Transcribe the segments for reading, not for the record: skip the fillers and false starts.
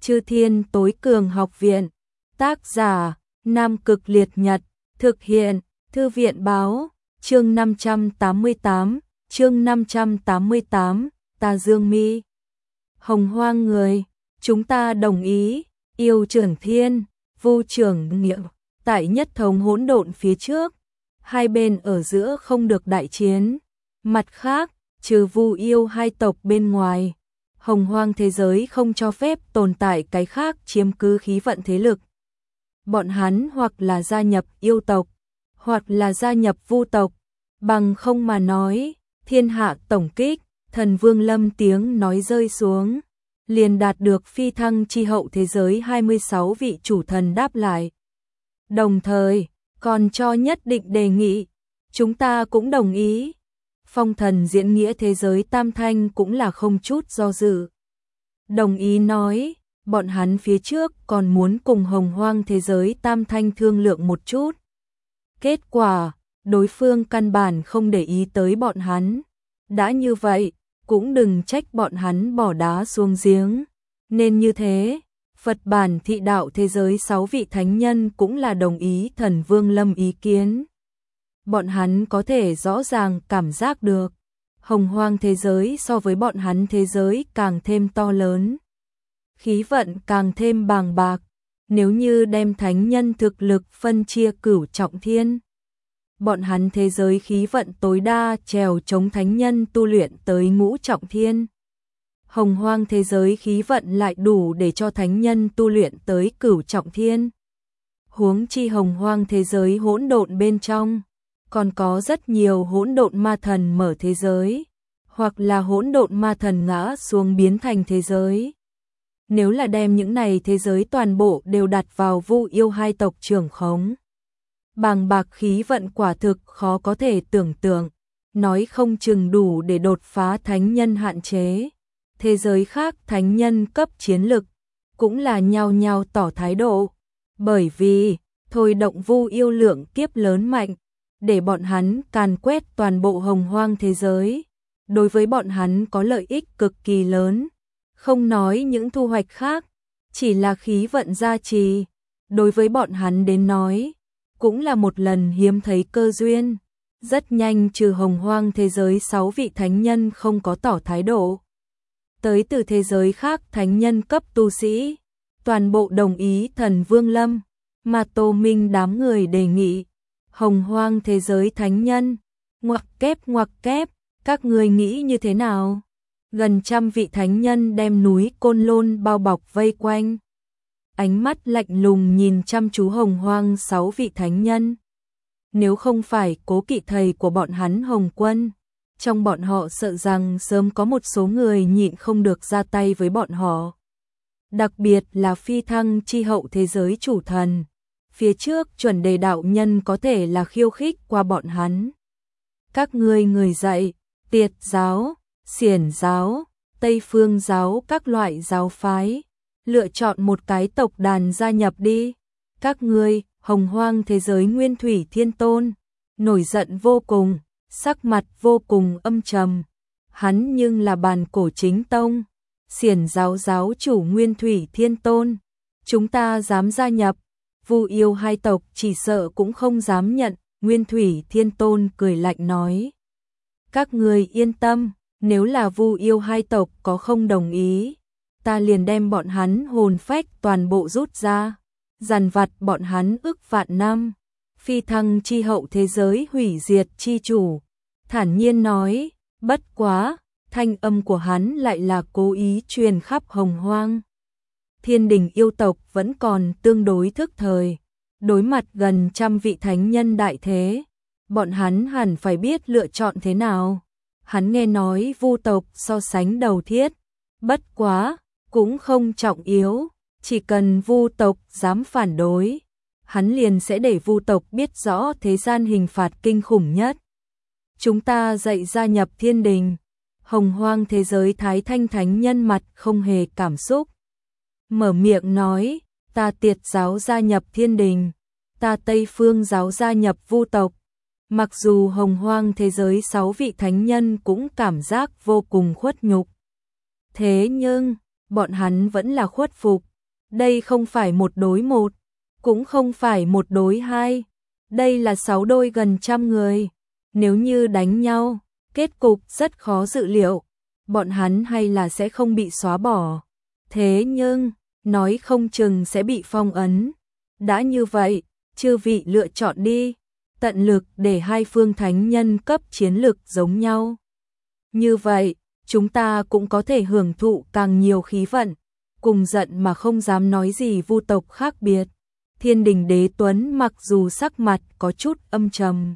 Chư Thiên Tối Cường Học Viện. Tác giả: Nam Cực Liệt Nhật. Thực hiện: Thư viện báo. Chương 588. Chương 588. Ta Dương Mi. Hồng Hoang người. Chúng ta đồng ý. Yêu Trưởng Thiên, Vu Trưởng Nghĩa. Tại nhất thống hỗn độn phía trước, hai bên ở giữa không được đại chiến. Mặt khác, trừ Vu Yêu hai tộc bên ngoài, Hồng Hoang thế giới không cho phép tồn tại cái khác chiếm cứ khí vận thế lực. Bọn hắn hoặc là gia nhập yêu tộc, hoặc là gia nhập Vu tộc, bằng không mà nói, thiên hạ tổng kích. Thần Vương Lâm tiếng nói rơi xuống, liền đạt được phi thăng chi hậu thế giới 26 vị chủ thần đáp lại. Đồng thời, còn cho nhất định đề nghị, chúng ta cũng đồng ý. Phong Thần diễn nghĩa thế giới Tam Thanh cũng là không chút do dự. Đồng ý nói, bọn hắn phía trước còn muốn cùng Hồng Hoang thế giới Tam Thanh thương lượng một chút. Kết quả, đối phương căn bản không để ý tới bọn hắn. Đã như vậy, cũng đừng trách bọn hắn bỏ đá xuống giếng. Nên như thế, Phật bản thị đạo thế giới 6 vị thánh nhân cũng là đồng ý Thần Vương Lâm ý kiến. Bọn hắn có thể rõ ràng cảm giác được, Hồng Hoang thế giới so với bọn hắn thế giới càng thêm to lớn. Khí vận càng thêm bàng bạc, nếu như đem thánh nhân thực lực phân chia cửu trọng thiên. Bọn hắn thế giới khí vận tối đa trèo chống thánh nhân tu luyện tới ngũ trọng thiên. Hồng Hoang thế giới khí vận lại đủ để cho thánh nhân tu luyện tới cửu trọng thiên. Huống chi Hồng Hoang thế giới hỗn độn bên trong, còn có rất nhiều hỗn độn ma thần mở thế giới, hoặc là hỗn độn ma thần ngã xuống biến thành thế giới. Nếu là đem những này thế giới toàn bộ đều đặt vào Vu Yêu hai tộc trưởng khống, bàng bạc khí vận quả thực khó có thể tưởng tượng, nói không chừng đủ để đột phá thánh nhân hạn chế. Thế giới khác thánh nhân cấp chiến lực cũng là nhao nhao tỏ thái độ, bởi vì thôi động Vu Yêu lượng kiếp lớn mạnh, để bọn hắn càn quét toàn bộ Hồng Hoang thế giới, đối với bọn hắn có lợi ích cực kỳ lớn. Không nói những thu hoạch khác, chỉ là khí vận gia trì, đối với bọn hắn đến nói, cũng là một lần hiếm thấy cơ duyên. Rất nhanh trừ Hồng Hoang thế giới 6 vị thánh nhân không có tỏ thái độ. Tới từ thế giới khác thánh nhân cấp tu sĩ, toàn bộ đồng ý Thần Vương Lâm, mà Tô Minh đám người đề nghị. Hồng Hoang thế giới thánh nhân, ngoặc kép, các người nghĩ như thế nào? Gần 100 vị thánh nhân đem núi Côn Lôn bao bọc vây quanh. Ánh mắt lạnh lùng nhìn chăm chú Hồng Hoang 6 vị thánh nhân. Nếu không phải Cố Kỵ thầy của bọn hắn Hồng Quân, trong bọn họ sợ rằng sớm có một số người nhịn không được ra tay với bọn họ. Đặc biệt là phi thăng chi hậu thế giới chủ thần. Phía trước chuẩn đề đạo nhân có thể là khiêu khích qua bọn hắn. Các ngươi người dạy, Tiệt giáo, Xiển giáo, Tây Phương giáo các loại giáo phái, lựa chọn một cái tộc đàn gia nhập đi. Các ngươi, Hồng Hoang thế giới Nguyên Thủy Thiên Tôn, nổi giận vô cùng, sắc mặt vô cùng âm trầm. Hắn nhưng là bàn cổ chính tông, Xiển giáo giáo chủ Nguyên Thủy Thiên Tôn. Chúng ta dám gia nhập, Vu Yêu hai tộc chỉ sợ cũng không dám nhận. Nguyên Thủy Thiên Tôn cười lạnh nói. Các người yên tâm, nếu là Vu Yêu hai tộc có không đồng ý, ta liền đem bọn hắn hồn phách toàn bộ rút ra, dằn vặt bọn hắn ức vạn năm. Phi thăng chi hậu thế giới hủy diệt chi chủ thản nhiên nói, bất quá, thanh âm của hắn lại là cố ý truyền khắp Hồng Hoang. Thiên đình yêu tộc vẫn còn tương đối thức thời, đối mặt gần 100 vị thánh nhân đại thế, bọn hắn hẳn phải biết lựa chọn thế nào. Hắn nghe nói Vu tộc so sánh đầu thiết, bất quá, cũng không trọng yếu, chỉ cần Vu tộc dám phản đối, hắn liền sẽ để Vu tộc biết rõ thế gian hình phạt kinh khủng nhất. Chúng ta dạy gia nhập thiên đình. Hồng Hoang thế giới Thái Thanh thánh nhân mặt không hề cảm xúc, mở miệng nói, ta Tiệt giáo gia nhập thiên đình, ta Tây Phương giáo gia nhập Vu tộc. Mặc dù Hồng Hoang thế giới 6 vị thánh nhân cũng cảm giác vô cùng khuất nhục, thế nhưng bọn hắn vẫn là khuất phục, Đây không phải một đối một, cũng không phải một đối hai, đây là 6 đôi gần trăm người. Nếu như đánh nhau, kết cục rất khó dự liệu, bọn hắn hay là sẽ không bị xóa bỏ. Thế nhưng, nói không chừng sẽ bị phong ấn. Đã như vậy, chư vị lựa chọn đi, tận lực để hai phương thánh nhân cấp chiến lực giống nhau. Như vậy, chúng ta cũng có thể hưởng thụ càng nhiều khí vận, cùng giận mà không dám nói gì vu tộc khác biệt. Thiên Đình Đế Tuấn mặc dù sắc mặt có chút âm trầm,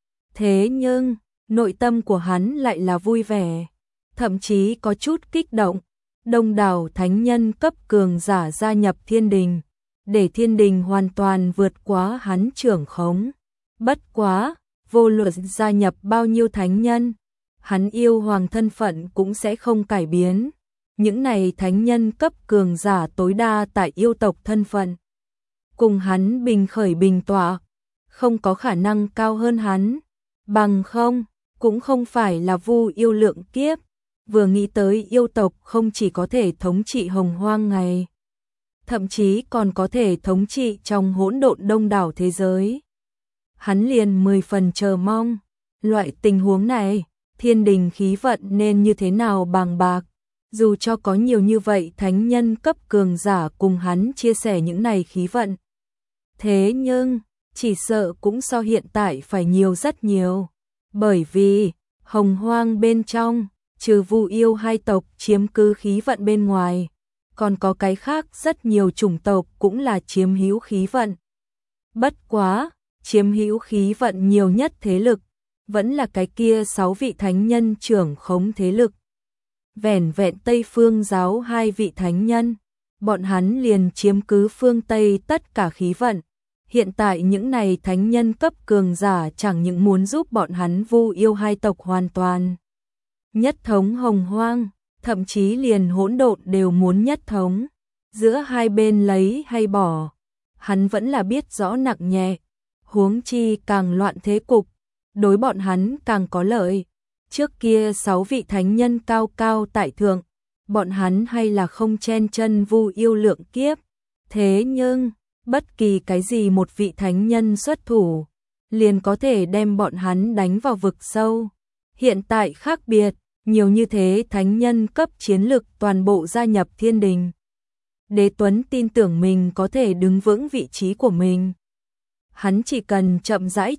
thế nhưng nội tâm của hắn lại là vui vẻ, thậm chí có chút kích động. Đông đảo thánh nhân cấp cường giả gia nhập Thiên Đình, để Thiên Đình hoàn toàn vượt quá hắn trưởng khống. Bất quá, vô luận gia nhập bao nhiêu thánh nhân, hắn yêu hoàng thân phận cũng sẽ không cải biến. Những này thánh nhân cấp cường giả tối đa tại yêu tộc thân phận, cùng hắn bình khởi bình tọa, không có khả năng cao hơn hắn, bằng không, cũng không phải là vu yêu lượng kiếp. Vừa nghĩ tới yêu tộc không chỉ có thể thống trị hồng hoang ngày, thậm chí còn có thể thống trị trong hỗn độn đông đảo thế giới, hắn liền 10 phần chờ mong. Loại tình huống này, Thiên Đình khí vận nên như thế nào bàng bạc, dù cho có nhiều như vậy thánh nhân cấp cường giả cùng hắn chia sẻ những này khí vận. Thế nhưng, chỉ sợ cũng so hiện tại phải nhiều rất nhiều, bởi vì hồng hoang bên trong, trừ vu yêu hai tộc chiếm cứ khí vận bên ngoài, còn có cái khác rất nhiều chủng tộc cũng là chiếm hữu khí vận. Bất quá, chiếm hữu khí vận nhiều nhất thế lực, vẫn là cái kia 6 vị thánh nhân trưởng khống thế lực. Vẻn vẹn Tây Phương giáo 2 vị thánh nhân, bọn hắn liền chiếm cứ phương Tây tất cả khí vận. Hiện tại những này thánh nhân cấp cường giả chẳng những muốn giúp bọn hắn vu yêu hai tộc hoàn toàn nhất thống hồng hoang, thậm chí liền hỗn độn đều muốn nhất thống. Giữa hai bên lấy hay bỏ, hắn vẫn là biết rõ nặng nhẹ, huống chi càng loạn thế cục, đối bọn hắn càng có lợi. Trước kia 6 vị thánh nhân cao cao tại thượng, bọn hắn hay là không chen chân vu yêu lượng kiếp. Thế nhưng, bất kỳ cái gì một vị thánh nhân xuất thủ, liền có thể đem bọn hắn đánh vào vực sâu. Hiện tại khác biệt, nhiều như thế thánh nhân cấp chiến lực toàn bộ gia nhập Thiên Đình. Đế Tuấn tin tưởng mình có thể đứng vững vị trí của mình. Hắn chỉ cần chậm rãi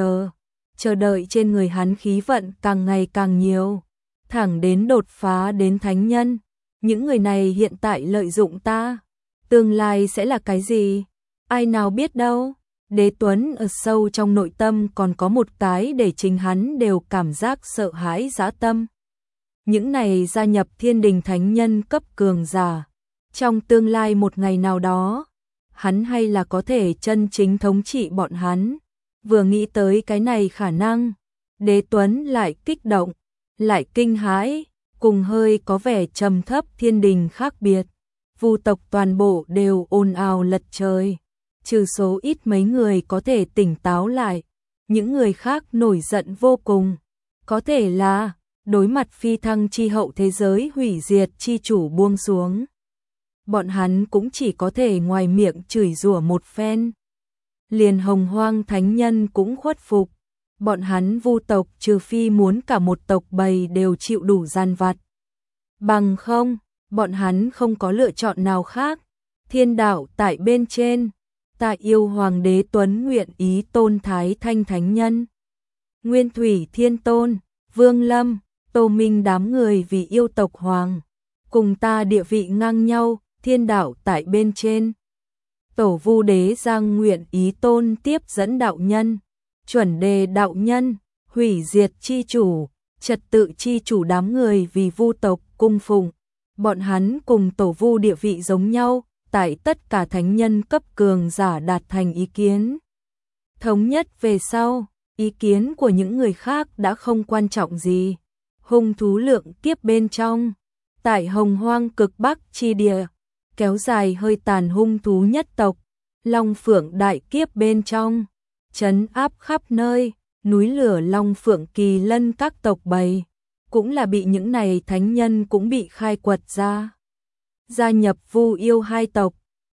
chờ đợi trên người hắn khí vận càng ngày càng nhiều, thẳng đến đột phá đến thánh nhân. Những người này hiện tại lợi dụng ta, tương lai sẽ là cái gì? Ai nào biết đâu. Đế Tuấn ở sâu trong nội tâm còn có một cái để chính hắn đều cảm giác sợ hãi dã tâm. Những này gia nhập Thiên Đình thánh nhân cấp cường giả, trong tương lai một ngày nào đó, hắn hay là có thể chân chính thống trị bọn hắn. Vừa nghĩ tới cái này khả năng, Đế Tuấn lại kích động, lại kinh hãi, cùng hơi có vẻ trầm thấp Thiên Đình khác biệt. Vu tộc toàn bộ đều ồn ào lật trời, trừ số ít mấy người có thể tỉnh táo lại, những người khác nổi giận vô cùng. Có thể là đối mặt phi thăng chi hậu thế giới hủy diệt chi chủ buông xuống, bọn hắn cũng chỉ có thể ngoài miệng chửi rủa một phen. Liền hồng hoang thánh nhân cũng khuất phục, bọn hắn vu tộc trừ phi muốn cả một tộc bầy đều chịu đủ gian vặt, bằng không, bọn hắn không có lựa chọn nào khác. Thiên đạo tại bên trên, ta yêu hoàng đế Tuấn nguyện ý tôn Thái Thanh thánh nhân, Nguyên Thủy Thiên Tôn, Vương Lâm, Tô Minh đám người vì yêu tộc hoàng, cùng ta địa vị ngang nhau. Thiên đạo tại bên trên, Tổ Vu Đế Giang nguyện ý tôn tiếp dẫn đạo nhân, Chuẩn Đề đạo nhân, Hủy diệt chi chủ, Trật tự chi chủ đám người vì vu tộc cung phụng. Bọn hắn cùng Tổ Vu địa vị giống nhau, tại tất cả thánh nhân cấp cường giả đạt thành ý kiến thống nhất về sau, ý kiến của những người khác đã không quan trọng gì. Hung thú lượng kiếp bên trong, tại hồng hoang cực bắc chi địa, kéo dài hơi tàn hung thú nhất tộc, Long Phượng đại kiếp bên trong, trấn áp khắp nơi, núi lửa Long Phượng Kỳ Lân các tộc bầy, cũng là bị những này thánh nhân cũng bị khai quật ra. Gia nhập vu yêu hai tộc,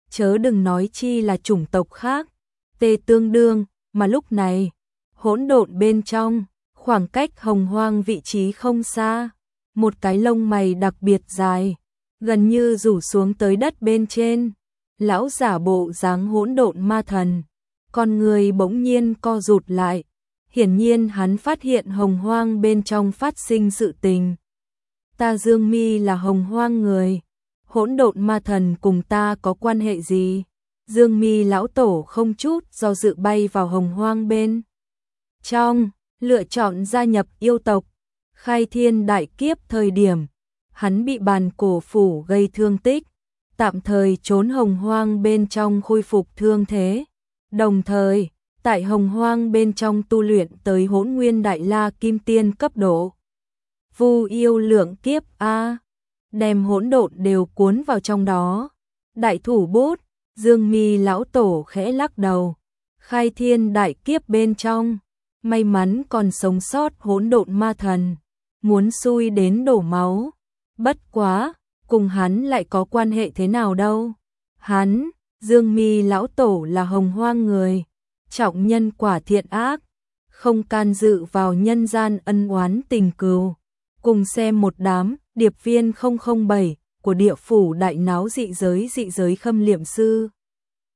chớ đừng nói chi là chủng tộc khác. Tê tương đương, mà lúc này, hỗn độn bên trong, khoảng cách Hồng Hoang vị trí không xa, một cái lông mày đặc biệt dài, gần như rủ xuống tới đất bên trên. Lão giả bộ dáng hỗn độn ma thần, con người bỗng nhiên co rụt lại, hiển nhiên hắn phát hiện Hồng Hoang bên trong phát sinh sự tình. Ta Dương Mi là Hồng Hoang người, hỗn độn ma thần cùng ta có quan hệ gì? Dương Mi lão tổ không chút do dự bay vào Hồng Hoang bên trong, lựa chọn gia nhập yêu tộc. Khai thiên đại kiếp thời điểm, hắn bị bàn cổ phủ gây thương tích, tạm thời trốn Hồng Hoang bên trong khôi phục thương thế. Đồng thời, tại Hồng Hoang bên trong tu luyện tới Hỗn Nguyên Đại La Kim Tiên cấp độ. Vu yêu lượng kiếp a, đem hỗn độn đều cuốn vào trong đó. Đại thủ bút, Dương Mi lão tổ khẽ lắc đầu. Khai thiên đại kiếp bên trong, may mắn còn sống sót hỗn độn ma thần, muốn xui đến đổ máu. Bất quá, cùng hắn lại có quan hệ thế nào đâu? Hắn, Dương Mi lão tổ là Hồng Hoang người, trọng nhân quả thiện ác, không can dự vào nhân gian ân oán tình cừu. Cùng xem một đám điệp viên 007 của địa phủ đại náo dị giới khâm liệm sư.